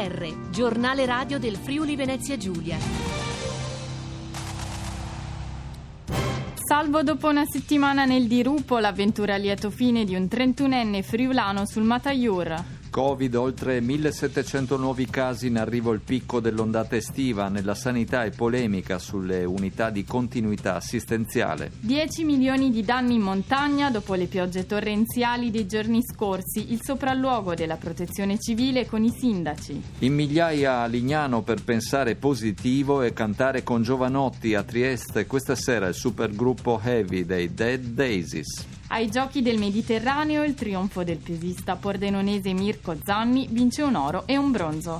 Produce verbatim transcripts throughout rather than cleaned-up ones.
R, giornale radio del Friuli Venezia Giulia. Salvo dopo una settimana nel dirupo, l'avventura a lieto fine di un trentunenne friulano sul Mataiur. Covid, oltre millesettecento nuovi casi, in arrivo il picco dell'ondata estiva. Nella sanità e polemica sulle unità di continuità assistenziale. dieci milioni di danni in montagna dopo le piogge torrenziali dei giorni scorsi, il sopralluogo della protezione civile con i sindaci. In migliaia a Lignano per pensare positivo e cantare con Giovanotti. A Trieste questa sera il supergruppo Heavy dei Dead Daisies. Ai Giochi del Mediterraneo il trionfo del pesista pordenonese Mirko Zanni vince un oro e un bronzo.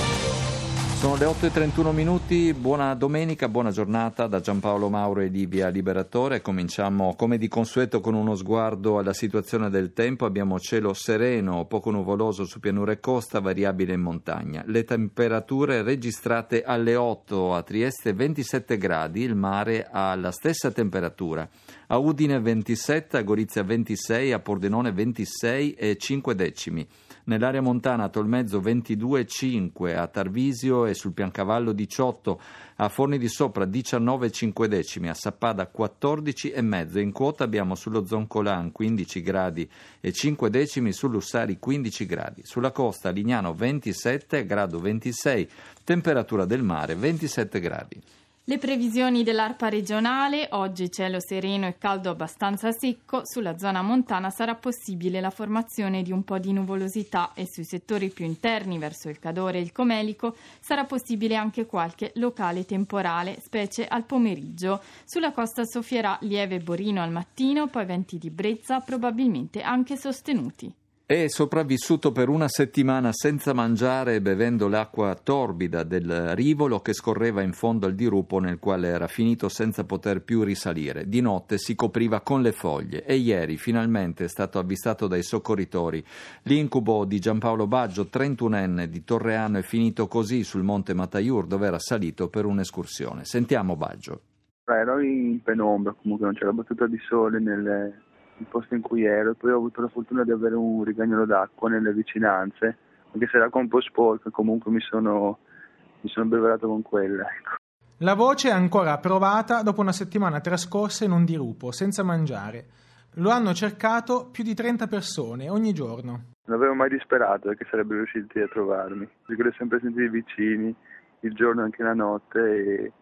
Sono le otto e trentuno minuti, buona domenica, buona giornata da Giampaolo Mauro e Livia Liberatore. Cominciamo come di consueto con uno sguardo alla situazione del tempo. Abbiamo cielo sereno, poco nuvoloso su pianura e costa, variabile in montagna. Le temperature registrate alle otto a Trieste ventisette gradi, il mare ha la stessa temperatura. A Udine ventisette, a Gorizia ventisei, a Pordenone ventisei e cinque decimi. Nell'area montana a Tolmezzo ventidue e cinque, a Tarvisio e sul Piancavallo diciotto, a Forni di Sopra diciannove e cinque decimi, a Sappada quattordici e mezzo. In quota abbiamo sullo Zoncolan quindici gradi e cinque decimi, su Lussari quindici gradi. Sulla costa a Lignano ventisette, grado ventisei, temperatura del mare ventisette gradi. Le previsioni dell'ARPA regionale: oggi cielo sereno e caldo abbastanza secco, sulla zona montana sarà possibile la formazione di un po' di nuvolosità e sui settori più interni verso il Cadore e il Comelico sarà possibile anche qualche locale temporale, specie al pomeriggio. Sulla costa soffierà lieve borino al mattino, poi venti di brezza probabilmente anche sostenuti. È sopravvissuto per una settimana senza mangiare e bevendo l'acqua torbida del rivolo che scorreva in fondo al dirupo nel quale era finito senza poter più risalire. Di notte si copriva con le foglie e ieri finalmente è stato avvistato dai soccorritori. L'incubo di Giampaolo Baggio, trentunenne di Torreano, è finito così sul monte Mataiur, dove era salito per un'escursione. Sentiamo Baggio. Ero in penombra, comunque non c'era battuta di sole nelle... il posto in cui ero, e poi ho avuto la fortuna di avere un rigagnolo d'acqua nelle vicinanze, anche se l'acqua un po' sporca, comunque mi sono, mi sono abbeverato con quella. Ecco. La voce è ancora provata dopo una settimana trascorsa in un dirupo, senza mangiare. Lo hanno cercato più di trenta persone ogni giorno. Non avevo mai disperato che sarebbero riusciti a trovarmi, perché li ho sempre sentiti vicini, il giorno e anche la notte, e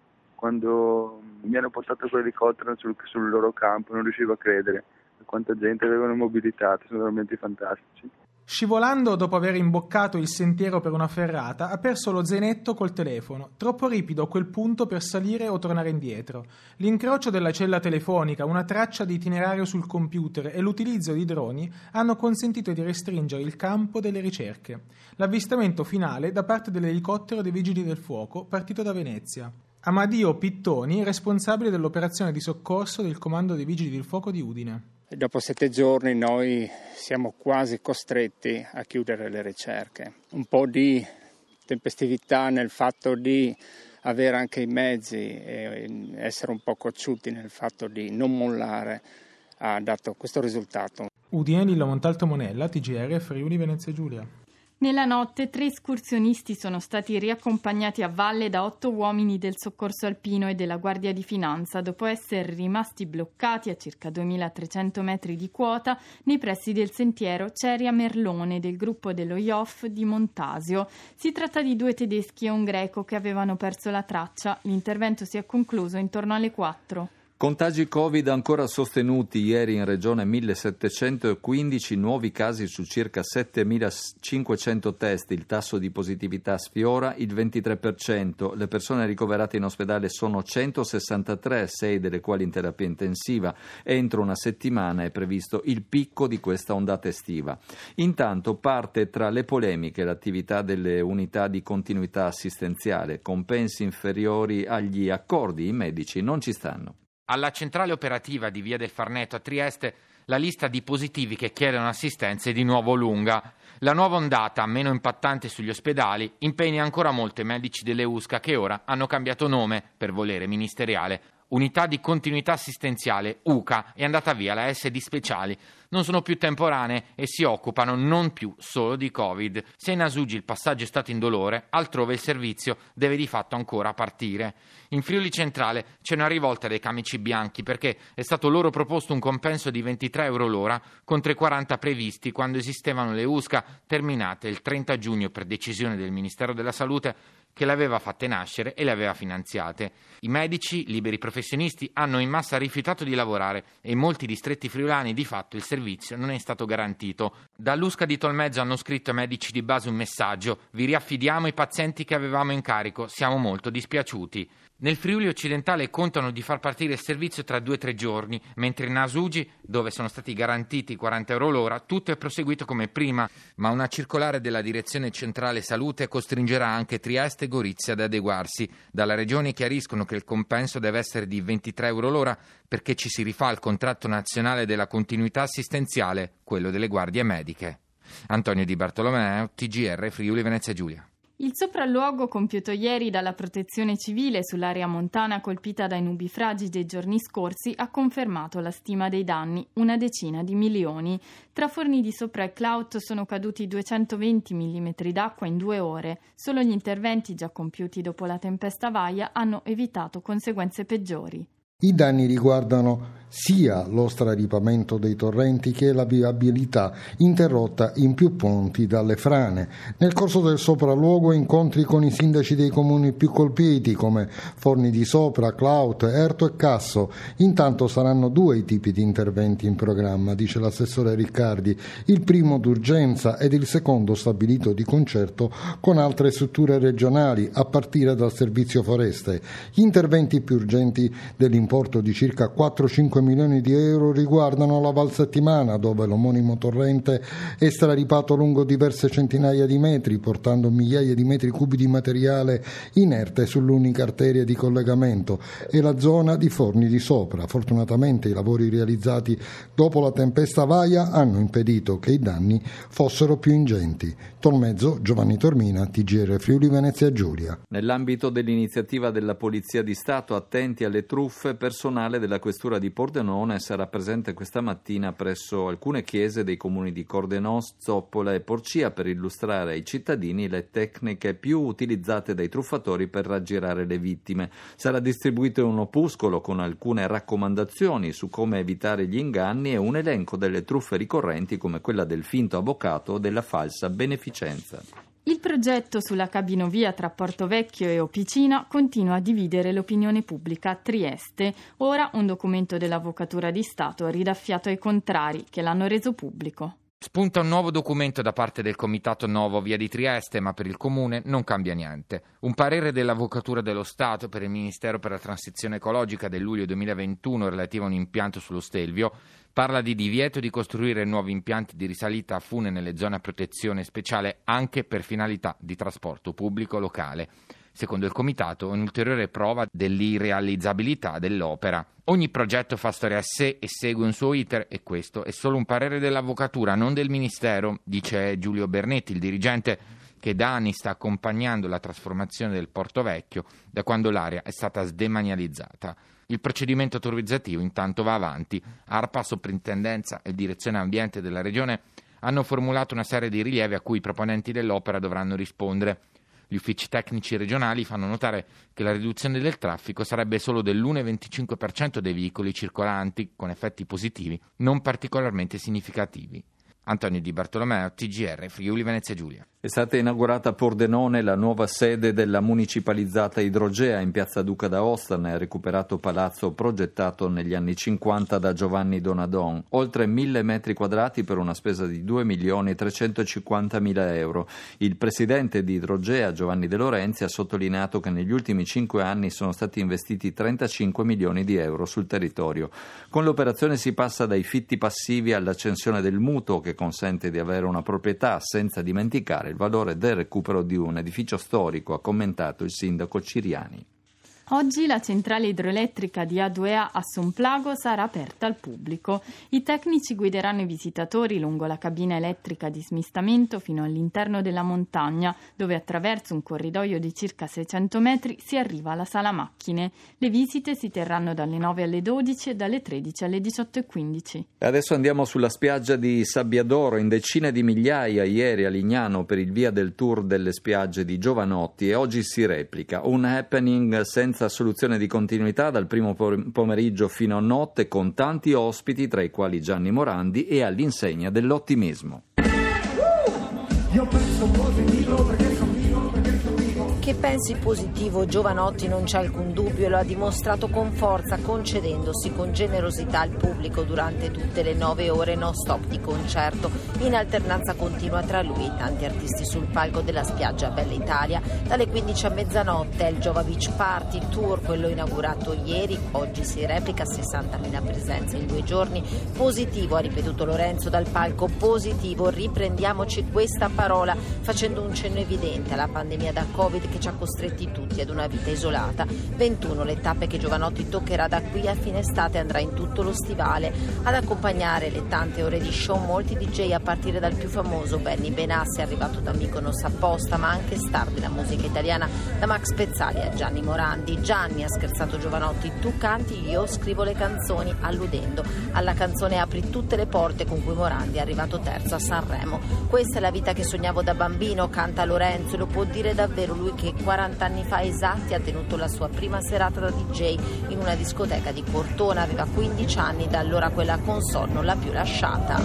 quando mi hanno portato con l'elicottero sul, sul loro campo non riuscivo a credere quanta gente avevano mobilitato, sono veramente fantastici. Scivolando dopo aver imboccato il sentiero per una ferrata, ha perso lo zainetto col telefono, troppo ripido a quel punto per salire o tornare indietro. L'incrocio della cella telefonica, una traccia di itinerario sul computer e l'utilizzo di droni hanno consentito di restringere il campo delle ricerche. L'avvistamento finale da parte dell'elicottero dei Vigili del Fuoco partito da Venezia. Amadio Pittoni, responsabile dell'operazione di soccorso del Comando dei Vigili del Fuoco di Udine. Dopo sette giorni noi siamo quasi costretti a chiudere le ricerche. Un po' di tempestività nel fatto di avere anche i mezzi e essere un po' cocciuti nel fatto di non mollare ha dato questo risultato. Udine, Lillo Montalto Monella, T G R, Friuli Venezia Giulia. Nella notte tre escursionisti sono stati riaccompagnati a valle da otto uomini del soccorso alpino e della Guardia di Finanza dopo essere rimasti bloccati a circa duemilatrecento metri di quota nei pressi del sentiero Ceria-Merlone del gruppo dello I O F di Montasio. Si tratta di due tedeschi e un greco che avevano perso la traccia. L'intervento si è concluso intorno alle quattro. Contagi Covid ancora sostenuti, ieri in regione millesettecentoquindici nuovi casi su circa settemilacinquecento test, il tasso di positività sfiora il ventitré per cento, le persone ricoverate in ospedale sono centosessantatré, sei delle quali in terapia intensiva. Entro una settimana è previsto il picco di questa ondata estiva. Intanto parte tra le polemiche l'attività delle unità di continuità assistenziale, compensi inferiori agli accordi, i medici non ci stanno. Alla centrale operativa di Via del Farneto a Trieste la lista di positivi che chiedono assistenza è di nuovo lunga. La nuova ondata, meno impattante sugli ospedali, impegna ancora molto i medici delle U S C A che ora hanno cambiato nome per volere ministeriale. Unità di continuità assistenziale, U C A, è andata via, la S di speciali non sono più temporanee e si occupano non più solo di Covid. Se in Nasugi il passaggio è stato indolore, altrove il servizio deve di fatto ancora partire. In Friuli Centrale c'è una rivolta dei camici bianchi perché è stato loro proposto un compenso di ventitré euro l'ora contro i quaranta previsti quando esistevano le U S C A terminate il trenta giugno per decisione del Ministero della Salute che le aveva fatte nascere e le aveva finanziate. I medici, liberi professionisti, hanno in massa rifiutato di lavorare e in molti distretti friulani di fatto il servizio non è stato garantito. Dall'U S C A di Tolmezzo hanno scritto ai medici di base un messaggio: vi riaffidiamo i pazienti che avevamo in carico, siamo molto dispiaciuti. Nel Friuli occidentale contano di far partire il servizio tra due o tre giorni, mentre in Nasugi, dove sono stati garantiti quaranta euro l'ora, tutto è proseguito come prima, ma una circolare della Direzione Centrale Salute costringerà anche Trieste e Gorizia ad adeguarsi. Dalla Regione chiariscono che il compenso deve essere di ventitré euro l'ora perché ci si rifà al contratto nazionale della continuità assistenziale, quello delle guardie mediche. Antonio Di Bartolomeo, T G R Friuli Venezia Giulia. Il sopralluogo compiuto ieri dalla Protezione Civile sull'area montana colpita dai nubifragi dei giorni scorsi ha confermato la stima dei danni, una decina di milioni. Tra Forni di Sopra e Clout sono caduti duecentoventi millimetri d'acqua in due ore. Solo gli interventi già compiuti dopo la tempesta Vaia hanno evitato conseguenze peggiori. I danni riguardano sia lo straripamento dei torrenti che la viabilità interrotta in più punti dalle frane. Nel corso del sopralluogo incontri con i sindaci dei comuni più colpiti come Forni di Sopra, Clout, Erto e Casso. Intanto saranno due i tipi di interventi in programma, dice l'assessore Riccardi, il primo d'urgenza ed il secondo stabilito di concerto con altre strutture regionali a partire dal servizio foreste. Gli interventi più urgenti dell'importo di circa quattro cinque milioni di euro riguardano la Val Settimana, dove l'omonimo torrente è straripato lungo diverse centinaia di metri, portando migliaia di metri cubi di materiale inerte sull'unica arteria di collegamento, e la zona di Forni di Sopra. Fortunatamente i lavori realizzati dopo la tempesta Vaia hanno impedito che i danni fossero più ingenti. Tolmezzo, Giovanni Tormina, T G R Friuli Venezia Giulia. Nell'ambito dell'iniziativa della Polizia di Stato Attenti alle truffe, personale della Questura di Pordenone sarà presente questa mattina presso alcune chiese dei comuni di Cordenos, Zoppola e Porcia per illustrare ai cittadini le tecniche più utilizzate dai truffatori per raggirare le vittime. Sarà distribuito un opuscolo con alcune raccomandazioni su come evitare gli inganni e un elenco delle truffe ricorrenti come quella del finto avvocato o della falsa beneficenza. Il progetto sulla cabinovia tra Porto Vecchio e Opicina continua a dividere l'opinione pubblica a Trieste. Ora un documento dell'Avvocatura di Stato ha ridaffiato ai contrari, che l'hanno reso pubblico. Spunta un nuovo documento da parte del Comitato Novo Via di Trieste, ma per il Comune non cambia niente. Un parere dell'Avvocatura dello Stato per il Ministero per la Transizione Ecologica del luglio duemilaventuno relativo a un impianto sullo Stelvio parla di divieto di costruire nuovi impianti di risalita a fune nelle zone a protezione speciale anche per finalità di trasporto pubblico locale. Secondo il Comitato, è un'ulteriore prova dell'irrealizzabilità dell'opera. Ogni progetto fa storia a sé e segue un suo iter e questo è solo un parere dell'Avvocatura, non del Ministero, dice Giulio Bernetti, il dirigente che da anni sta accompagnando la trasformazione del Porto Vecchio da quando l'area è stata sdemanializzata. Il procedimento autorizzativo intanto va avanti. ARPA, Soprintendenza e Direzione Ambiente della Regione hanno formulato una serie di rilievi a cui i proponenti dell'opera dovranno rispondere. Gli uffici tecnici regionali fanno notare che la riduzione del traffico sarebbe solo dell'uno virgola venticinque per cento dei veicoli circolanti, con effetti positivi non particolarmente significativi. Antonio Di Bartolomeo, T G R Friuli Venezia Giulia. È stata inaugurata a Pordenone la nuova sede della municipalizzata Idrogea in piazza Duca d'Aosta, nel recuperato palazzo progettato negli anni cinquanta da Giovanni Donadon. Oltre mille metri quadrati per una spesa di due milioni trecentocinquantamila euro. Il presidente di Idrogea, Giovanni De Lorenzi, ha sottolineato che negli ultimi cinque anni sono stati investiti trentacinque milioni di euro sul territorio. Con l'operazione si passa dai fitti passivi all'accensione del mutuo che consente di avere una proprietà senza dimenticare il valore del recupero di un edificio storico, ha commentato il sindaco Ciriani. Oggi la centrale idroelettrica di A due A a Somplago sarà aperta al pubblico. I tecnici guideranno i visitatori lungo la cabina elettrica di smistamento fino all'interno della montagna, dove attraverso un corridoio di circa seicento metri si arriva alla sala macchine. Le visite si terranno dalle nove alle dodici e dalle tredici alle diciotto e quindici. Adesso andiamo sulla spiaggia di Sabbiadoro, in decine di migliaia ieri a Lignano per il via del tour delle spiagge di Giovanotti, e oggi si replica. Un happening senza soluzione di continuità dal primo pomeriggio fino a notte, con tanti ospiti, tra i quali Gianni Morandi, e all'insegna dell'ottimismo. Io penso positivo perché sono vivo, perché sono vivo. Che pensi positivo Giovanotti non c'è alcun dubbio, e lo ha dimostrato con forza, concedendosi con generosità al pubblico durante tutte le nove ore non stop di concerto, in alternanza continua tra lui e tanti artisti sul palco della spiaggia Bella Italia. Dalle quindici a mezzanotte è il Giova Beach Party Tour, quello inaugurato ieri. Oggi si replica, sessantamila presenze in due giorni. Positivo, ha ripetuto Lorenzo dal palco, positivo, riprendiamoci questa parola, facendo un cenno evidente alla pandemia da Covid che ci ha costretti tutti ad una vita isolata. ventuno le tappe che Giovanotti toccherà da qui a fine estate, andrà in tutto lo stivale. Ad accompagnare le tante ore di show molti D J, a partire dal più famoso Benny Benassi, arrivato da Mykonos apposta, ma anche star della musica italiana, da Max Pezzali a Gianni Morandi. Gianni, ha scherzato Giovanotti, tu canti, io scrivo le canzoni, alludendo alla canzone Apri tutte le porte con cui Morandi è arrivato terzo a Sanremo. Questa è la vita che sognavo da bambino, canta Lorenzo, e lo può dire davvero lui che quaranta anni fa esatti ha tenuto la sua prima serata da D J in una discoteca di Cortona. Aveva quindici anni, da allora quella console non l'ha più lasciata.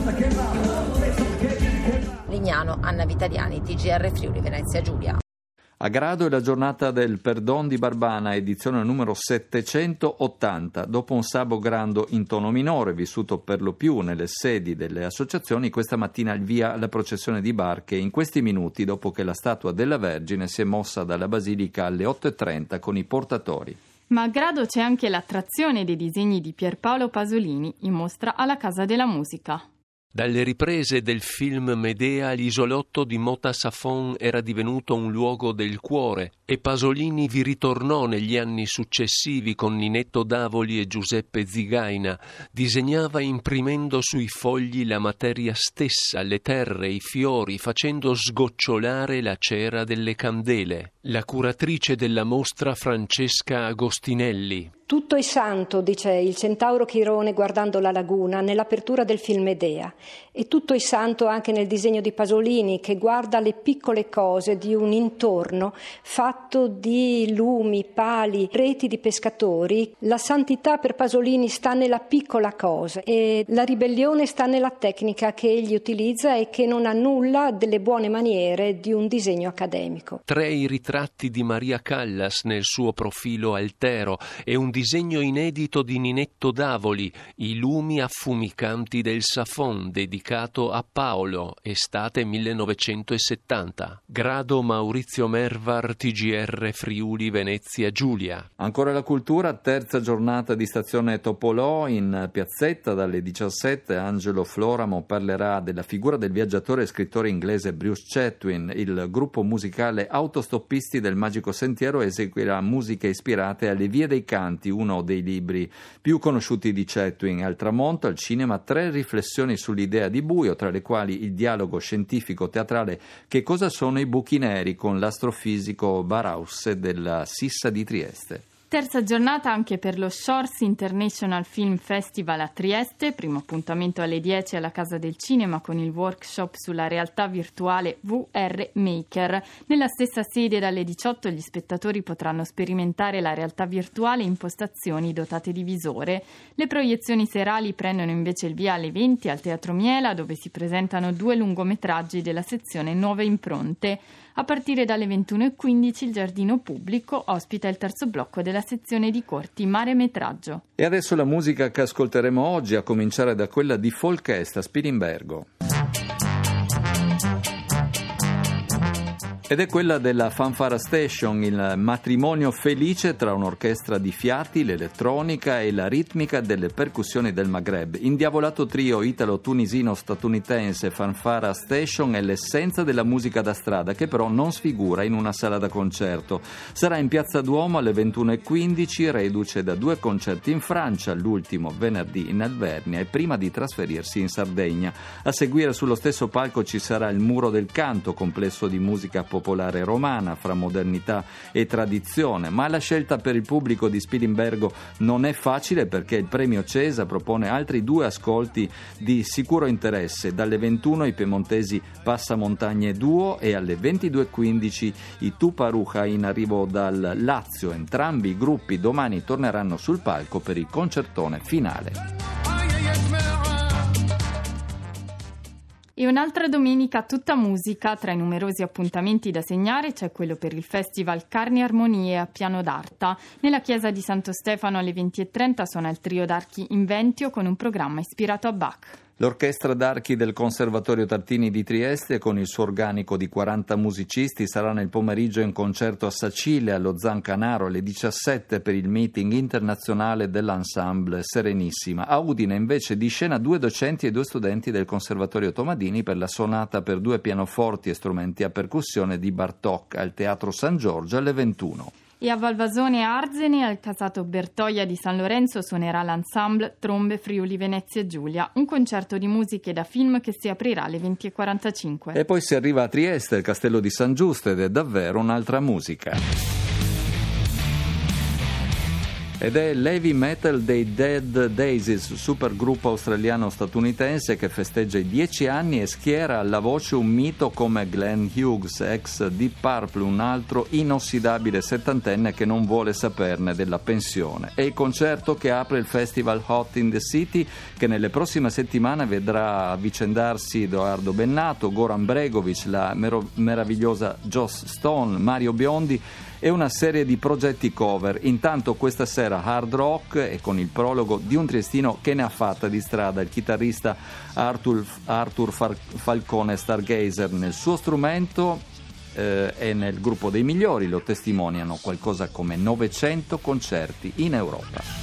Lignano, Anna Vitaliani, T G R Friuli Venezia Giulia. A Grado è la giornata del Perdon di Barbana, edizione numero settecentottanta. Dopo un Sabo Grando in tono minore, vissuto per lo più nelle sedi delle associazioni, questa mattina il via alla processione di barche, in questi minuti dopo che la statua della Vergine si è mossa dalla Basilica alle otto e trenta con i portatori. Ma a Grado c'è anche l'attrazione dei disegni di Pierpaolo Pasolini, in mostra alla Casa della Musica. Dalle riprese del film Medea, l'isolotto di Mota Safon era divenuto un luogo del cuore, e Pasolini vi ritornò negli anni successivi con Ninetto Davoli e Giuseppe Zigaina. Disegnava imprimendo sui fogli la materia stessa, le terre, i fiori, facendo sgocciolare la cera delle candele. La curatrice della mostra, Francesca Agostinelli. Tutto è santo, dice il centauro Chirone guardando la laguna nell'apertura del film Medea, e tutto è santo anche nel disegno di Pasolini, che guarda le piccole cose di un intorno fatto di lumi, pali, reti di pescatori. La santità per Pasolini sta nella piccola cosa, e la ribellione sta nella tecnica che egli utilizza e che non ha nulla delle buone maniere di un disegno accademico. Tre i ritratti di Maria Callas nel suo profilo altero e un disegno inedito di Ninetto Davoli, I lumi affumicanti del Safon, dedicato a Paolo, estate millenovecentosettanta. Grado Maurizio Mervar, T G R Friuli Venezia Giulia. Ancora la cultura, terza giornata di stazione Topolò in piazzetta dalle diciassette. Angelo Floramo parlerà della figura del viaggiatore e scrittore inglese Bruce Chatwin. Il gruppo musicale Autostoppisti del Magico Sentiero eseguirà musiche ispirate alle Vie dei Canti, uno dei libri più conosciuti di Chatwin. Al tramonto, al cinema, tre riflessioni sull'idea di buio, tra le quali il dialogo scientifico-teatrale Che cosa sono i buchi neri, con l'astrofisico Baraus della Sissa di Trieste. Terza giornata anche per lo Shores International Film Festival a Trieste, primo appuntamento alle dieci alla Casa del Cinema con il workshop sulla realtà virtuale V R Maker. Nella stessa sede dalle diciotto gli spettatori potranno sperimentare la realtà virtuale in postazioni dotate di visore. Le proiezioni serali prendono invece il via alle venti al Teatro Miela, dove si presentano due lungometraggi della sezione Nuove Impronte. A partire dalle ventuno e quindici il Giardino Pubblico ospita il terzo blocco della sezione di corti Mare Metraggio. E adesso la musica che ascolteremo oggi, a cominciare da quella di Folkest a Spilimbergo. Ed è quella della Fanfara Station, il matrimonio felice tra un'orchestra di fiati, l'elettronica e la ritmica delle percussioni del Maghreb. Indiavolato trio italo-tunisino-statunitense Fanfara Station è l'essenza della musica da strada, che però non sfigura in una sala da concerto. Sarà in Piazza Duomo alle ventuno e quindici, reduce da due concerti in Francia, l'ultimo venerdì in Alvernia e prima di trasferirsi in Sardegna. A seguire sullo stesso palco ci sarà il Muro del Canto, complesso di musica popolare romana fra modernità e tradizione, ma la scelta per il pubblico di Spilimbergo non è facile, perché il premio Cesa propone altri due ascolti di sicuro interesse. Dalle ventuno i piemontesi Passamontagne Duo e alle ventidue e quindici i Tuparuja in arrivo dal Lazio. Entrambi i gruppi domani torneranno sul palco per il concertone finale. E un'altra domenica tutta musica. Tra i numerosi appuntamenti da segnare c'è quello per il Festival Carni Armonie a Piano d'Arta. Nella chiesa di Santo Stefano alle venti e trenta suona il trio d'archi Inventio con un programma ispirato a Bach. L'orchestra d'archi del Conservatorio Tartini di Trieste, con il suo organico di quaranta musicisti, sarà nel pomeriggio in concerto a Sacile, allo Zancanaro, alle diciassette per il meeting internazionale dell'ensemble Serenissima. A Udine invece di scena due docenti e due studenti del Conservatorio Tomadini per la sonata per due pianoforti e strumenti a percussione di Bartók al Teatro San Giorgio alle ventuno. E a Valvasone e Arzene, al Casato Bertoia di San Lorenzo, suonerà l'ensemble Trombe Friuli Venezia Giulia, un concerto di musiche da film che si aprirà alle venti e quarantacinque. E poi si arriva a Trieste, il Castello di San Giusto, ed è davvero un'altra musica. Ed è l'heavy metal dei Dead Daisies, supergruppo australiano-statunitense che festeggia i dieci anni e schiera alla voce un mito come Glenn Hughes, ex Deep Purple, un altro inossidabile settantenne che non vuole saperne della pensione. È il concerto che apre il festival Hot in the City, che nelle prossime settimane vedrà avvicendarsi Edoardo Bennato, Goran Bregovic, la mero- meravigliosa Joss Stone, Mario Biondi e una serie di progetti cover. Intanto questa sera hard rock, e con il prologo di un triestino che ne ha fatta di strada, il chitarrista Arthur, Arthur Falcone Stargazer nel suo strumento eh, e nel gruppo dei migliori. Lo testimoniano qualcosa come novecento concerti in Europa.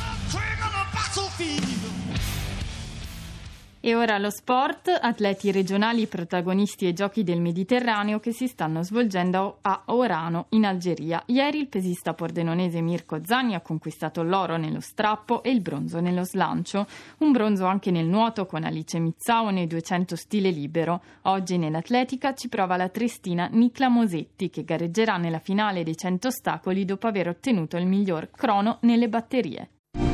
E ora lo sport, atleti regionali protagonisti ai Giochi del Mediterraneo che si stanno svolgendo a Orano, in Algeria. Ieri il pesista pordenonese Mirko Zanni ha conquistato l'oro nello strappo e il bronzo nello slancio. Un bronzo anche nel nuoto con Alice Mizzao nei duecento stile libero. Oggi nell'atletica ci prova la triestina Nicla Mosetti, che gareggerà nella finale dei cento ostacoli dopo aver ottenuto il miglior crono nelle batterie.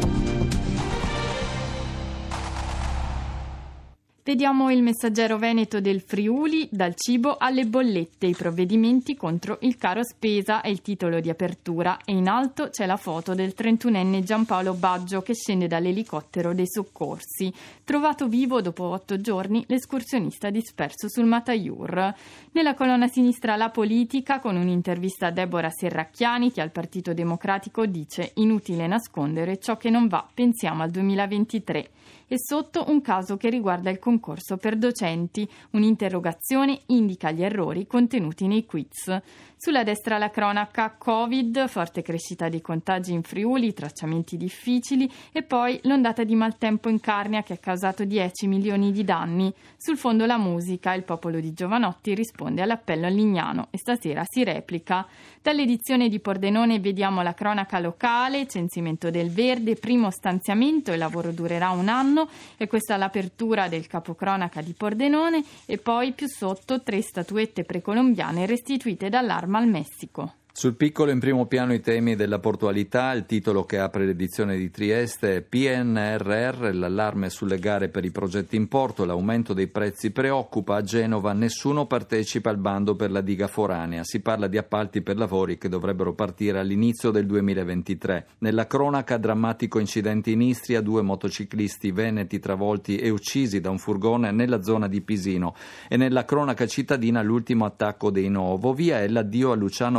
Vediamo il messaggero veneto del Friuli, dal cibo alle bollette, i provvedimenti contro il caro spesa è il titolo di apertura, e in alto c'è la foto del trentunenne Giampaolo Baggio che scende dall'elicottero dei soccorsi. Trovato vivo dopo otto giorni, l'escursionista disperso sul Mataiur. Nella colonna sinistra la politica, con un'intervista a Deborah Serracchiani che al Partito Democratico dice inutile nascondere ciò che non va, pensiamo al duemilaventitré. E sotto un caso che riguarda il concorso per docenti. Un'interrogazione indica gli errori contenuti nei quiz. Sulla destra la cronaca Covid, forte crescita dei contagi in Friuli, tracciamenti difficili e poi l'ondata di maltempo in Carnia che ha causato dieci milioni di danni. Sul fondo la musica, il popolo di Giovanotti risponde all'appello a Lignano e stasera si replica. Dall'edizione di Pordenone vediamo la cronaca locale, censimento del verde, primo stanziamento, il lavoro durerà un anno e questa è l'apertura del capocronaca di Pordenone, e poi più sotto tre statuette precolombiane restituite dall'Arma al Messico. Sul piccolo in primo piano i temi della portualità, il titolo che apre l'edizione di Trieste è P N R R, l'allarme sulle gare per i progetti in porto, l'aumento dei prezzi preoccupa, a Genova nessuno partecipa al bando per la diga foranea, si parla di appalti per lavori che dovrebbero partire all'inizio del duemilaventitré. Nella cronaca drammatico incidente in Istria, due motociclisti veneti travolti e uccisi da un furgone nella zona di Pisino, e nella cronaca cittadina l'ultimo attacco dei Novo Via e l'addio a Luciano Prioli,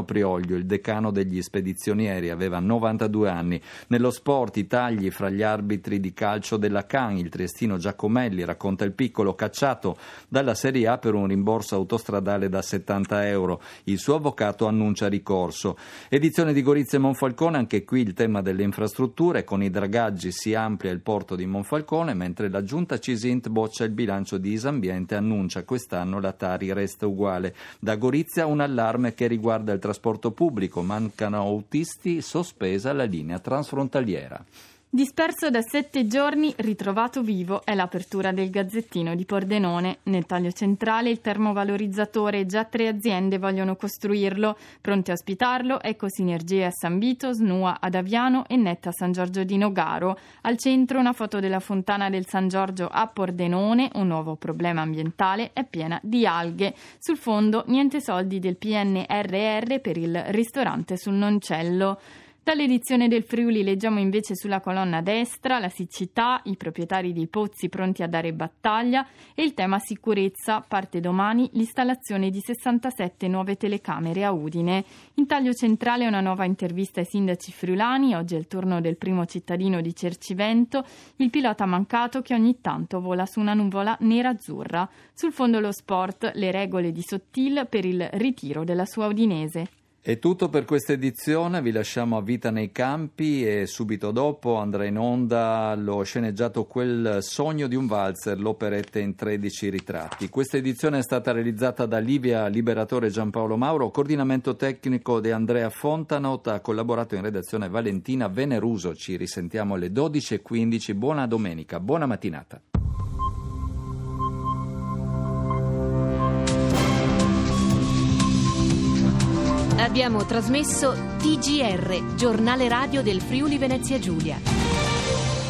Moglio, il decano degli spedizionieri, aveva novantadue anni. Nello sport i tagli fra gli arbitri di calcio della Can, il triestino Giacomelli, racconta il piccolo, cacciato dalla Serie A per un rimborso autostradale da settanta euro. Il suo avvocato annuncia ricorso. Edizione di Gorizia e Monfalcone, anche qui il tema delle infrastrutture, con i dragaggi si amplia il porto di Monfalcone, mentre la giunta Cisint boccia il bilancio di Isambiente, annuncia quest'anno la Tari resta uguale. Da Gorizia un allarme che riguarda il trasporto pubblico, mancano autisti, sospesa la linea transfrontaliera. Disperso da sette giorni, ritrovato vivo è l'apertura del Gazzettino di Pordenone. Nel taglio centrale il termovalorizzatore, già tre aziende vogliono costruirlo. Pronte a ospitarlo, Ecosinergie a San Vito, Snua ad Aviano e Netta a San Giorgio di Nogaro. Al centro una foto della fontana del San Giorgio a Pordenone, un nuovo problema ambientale, è piena di alghe. Sul fondo niente soldi del P N R R per il ristorante sul Noncello. Dall'edizione del Friuli leggiamo invece sulla colonna destra la siccità, i proprietari dei pozzi pronti a dare battaglia e il tema sicurezza. Parte domani l'installazione di sessantasette nuove telecamere a Udine. In taglio centrale una nuova intervista ai sindaci friulani. Oggi è il turno del primo cittadino di Cercivento, il pilota mancato che ogni tanto vola su una nuvola nera-azzurra. Sul fondo lo sport, le regole di Sottil per il ritiro della sua Udinese. È tutto per questa edizione, vi lasciamo a Vita nei campi e subito dopo andrà in onda lo sceneggiato Quel sogno di un valzer, l'operetta in tredici ritratti. Questa edizione è stata realizzata da Livia Liberatore e Giampaolo Mauro, coordinamento tecnico di Andrea Fontanot, ha collaborato in redazione Valentina Veneruso. Ci risentiamo alle dodici e quindici, buona domenica, buona mattinata. Abbiamo trasmesso T G R, giornale radio del Friuli Venezia Giulia.